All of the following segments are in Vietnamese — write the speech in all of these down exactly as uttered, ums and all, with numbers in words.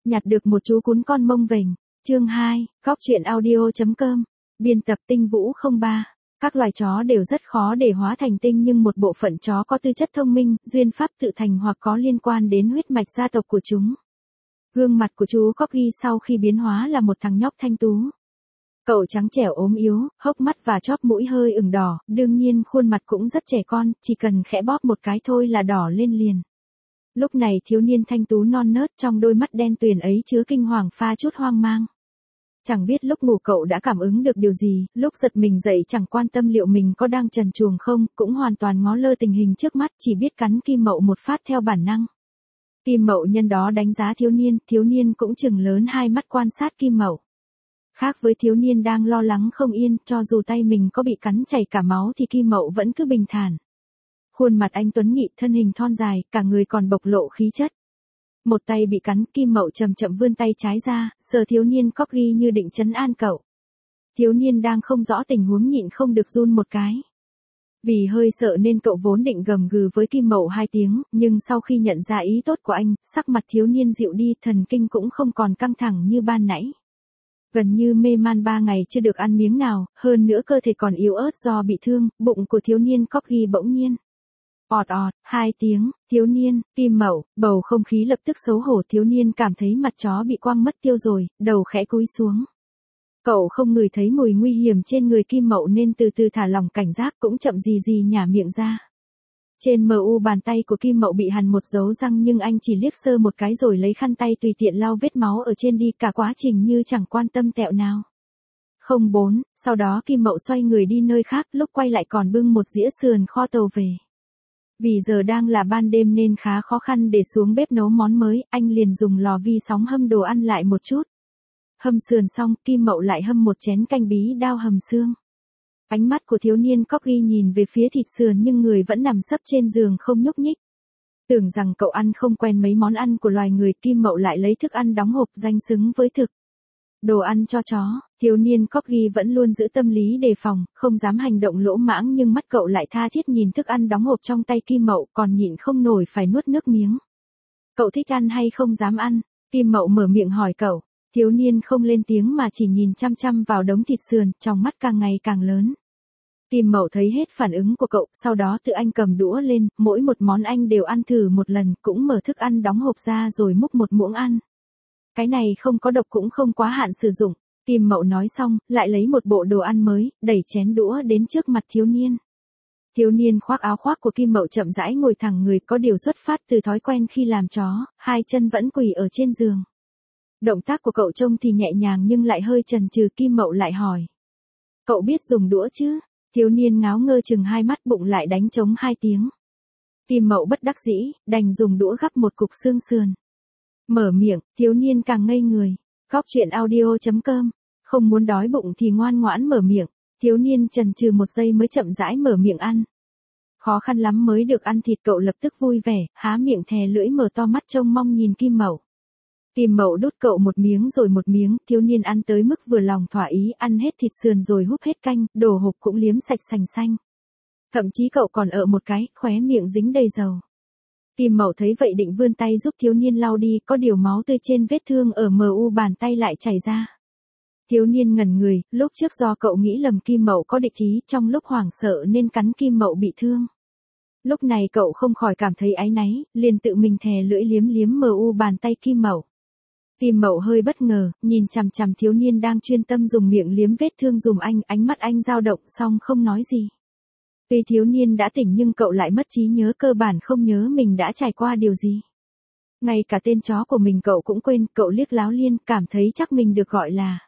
Nhặt được một chú cún con mông vểnh. Chương hai, Cóc truyện audio.com. Biên tập Tinh Vũ không ba. Các loài chó đều rất khó để hóa thành tinh, nhưng một bộ phận chó có tư chất thông minh, duyên pháp tự thành hoặc có liên quan đến huyết mạch gia tộc của chúng. Gương mặt của chú Corgi sau khi biến hóa là một thằng nhóc thanh tú. Cậu trắng trẻo ốm yếu, hốc mắt và chóp mũi hơi ửng đỏ, đương nhiên khuôn mặt cũng rất trẻ con, chỉ cần khẽ bóp một cái thôi là đỏ lên liền. Lúc này thiếu niên thanh tú non nớt trong đôi mắt đen tuyền ấy chứa kinh hoàng pha chút hoang mang. Chẳng biết lúc ngủ cậu đã cảm ứng được điều gì, lúc giật mình dậy chẳng quan tâm liệu mình có đang trần truồng không, cũng hoàn toàn ngó lơ tình hình trước mắt, chỉ biết cắn Kim Mậu một phát theo bản năng. Kim Mậu nhân đó đánh giá thiếu niên, thiếu niên cũng chừng lớn hai mắt quan sát Kim Mậu. Khác với thiếu niên đang lo lắng không yên, cho dù tay mình có bị cắn chảy cả máu thì Kim Mậu vẫn cứ bình thản. Khuôn mặt anh tuấn nghị, thân hình thon dài, cả người còn bộc lộ khí chất. Một tay bị cắn, Kim Mậu chậm chậm vươn tay trái ra, sờ thiếu niên Corgi như định trấn an cậu. Thiếu niên đang không rõ tình huống nhịn không được run một cái. Vì hơi sợ nên cậu vốn định gầm gừ với Kim Mậu hai tiếng, nhưng sau khi nhận ra ý tốt của anh, sắc mặt thiếu niên dịu đi, thần kinh cũng không còn căng thẳng như ban nãy. Gần như mê man ba ngày chưa được ăn miếng nào, hơn nữa cơ thể còn yếu ớt do bị thương, bụng của thiếu niên Corgi bỗng nhiên ọt ọt, hai tiếng, thiếu niên, Kim Mậu, bầu không khí lập tức xấu hổ, thiếu niên cảm thấy mặt chó bị quăng mất tiêu rồi, đầu khẽ cúi xuống. Cậu không ngửi thấy mùi nguy hiểm trên người Kim Mậu nên từ từ thả lỏng cảnh giác, cũng chậm gì gì nhả miệng ra. Trên mờ u bàn tay của Kim Mậu bị hằn một dấu răng, nhưng anh chỉ liếc sơ một cái rồi lấy khăn tay tùy tiện lau vết máu ở trên đi, cả quá trình như chẳng quan tâm tẹo nào. Không bốn, sau đó Kim Mậu xoay người đi nơi khác, lúc quay lại còn bưng một dĩa sườn kho tàu về. Vì giờ đang là ban đêm nên khá khó khăn để xuống bếp nấu món mới, anh liền dùng lò vi sóng hâm đồ ăn lại một chút. Hâm sườn xong, Kim Mậu lại hâm một chén canh bí đao hầm xương. Ánh mắt của thiếu niên Corgi nhìn về phía thịt sườn nhưng người vẫn nằm sấp trên giường không nhúc nhích. Tưởng rằng cậu ăn không quen mấy món ăn của loài người, Kim Mậu lại lấy thức ăn đóng hộp danh xứng với thực. Đồ ăn cho chó, thiếu niên Corgi vẫn luôn giữ tâm lý đề phòng, không dám hành động lỗ mãng, nhưng mắt cậu lại tha thiết nhìn thức ăn đóng hộp trong tay Kim Mậu, còn nhịn không nổi phải nuốt nước miếng. Cậu thích ăn hay không dám ăn? Kim Mậu mở miệng hỏi cậu. Thiếu niên không lên tiếng mà chỉ nhìn chăm chăm vào đống thịt sườn, trong mắt càng ngày càng lớn. Kim Mậu thấy hết phản ứng của cậu, sau đó tự anh cầm đũa lên, mỗi một món anh đều ăn thử một lần, cũng mở thức ăn đóng hộp ra rồi múc một muỗng ăn. Cái này không có độc cũng không quá hạn sử dụng. Kim Mậu nói xong, lại lấy một bộ đồ ăn mới, đẩy chén đũa đến trước mặt thiếu niên. Thiếu niên khoác áo khoác của Kim Mậu chậm rãi ngồi thẳng người, có điều xuất phát từ thói quen khi làm chó, hai chân vẫn quỳ ở trên giường. Động tác của cậu trông thì nhẹ nhàng nhưng lại hơi chần chừ. Kim Mậu lại hỏi. Cậu biết dùng đũa chứ? Thiếu niên ngáo ngơ chừng hai mắt, bụng lại đánh trống hai tiếng. Kim Mậu bất đắc dĩ, đành dùng đũa gắp một cục xương sườn. Mở miệng, thiếu niên càng ngây người. Cóc truyện audio.com. Không muốn đói bụng thì ngoan ngoãn mở miệng. Thiếu niên chần chừ một giây mới chậm rãi mở miệng ăn. Khó khăn lắm mới được ăn thịt, cậu lập tức vui vẻ, há miệng thè lưỡi mở to mắt trông mong nhìn Kim Mậu. Kim Mậu đút cậu một miếng rồi một miếng, thiếu niên ăn tới mức vừa lòng thỏa ý, ăn hết thịt sườn rồi húp hết canh, đồ hộp cũng liếm sạch sành xanh. Thậm chí cậu còn ợ một cái, khóe miệng dính đầy dầu. Kim Mậu thấy vậy định vươn tay giúp thiếu niên lau đi, có điều máu tươi trên vết thương ở mờ u bàn tay lại chảy ra. Thiếu niên ngẩn người, lúc trước do cậu nghĩ lầm Kim Mậu có địch ý, trong lúc hoảng sợ nên cắn Kim Mậu bị thương. Lúc này cậu không khỏi cảm thấy áy náy, liền tự mình thè lưỡi liếm liếm mờ u bàn tay Kim Mậu. Kim Mậu hơi bất ngờ, nhìn chằm chằm thiếu niên đang chuyên tâm dùng miệng liếm vết thương dùm anh, ánh mắt anh dao động xong không nói gì. Tuy thiếu niên đã tỉnh nhưng cậu lại mất trí nhớ, cơ bản không nhớ mình đã trải qua điều gì. Ngay cả tên chó của mình cậu cũng quên, cậu liếc Láo Liên, cảm thấy chắc mình được gọi là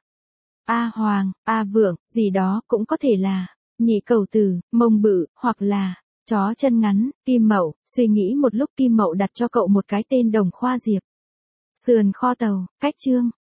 A Hoàng, A Vượng, gì đó, cũng có thể là Nhị Cẩu Tử, Mông Bự, hoặc là chó chân ngắn. Kim Mậu suy nghĩ một lúc, Kim Mậu đặt cho cậu một cái tên Đồng Khoa Diệp. Sườn kho tàu, cách chương.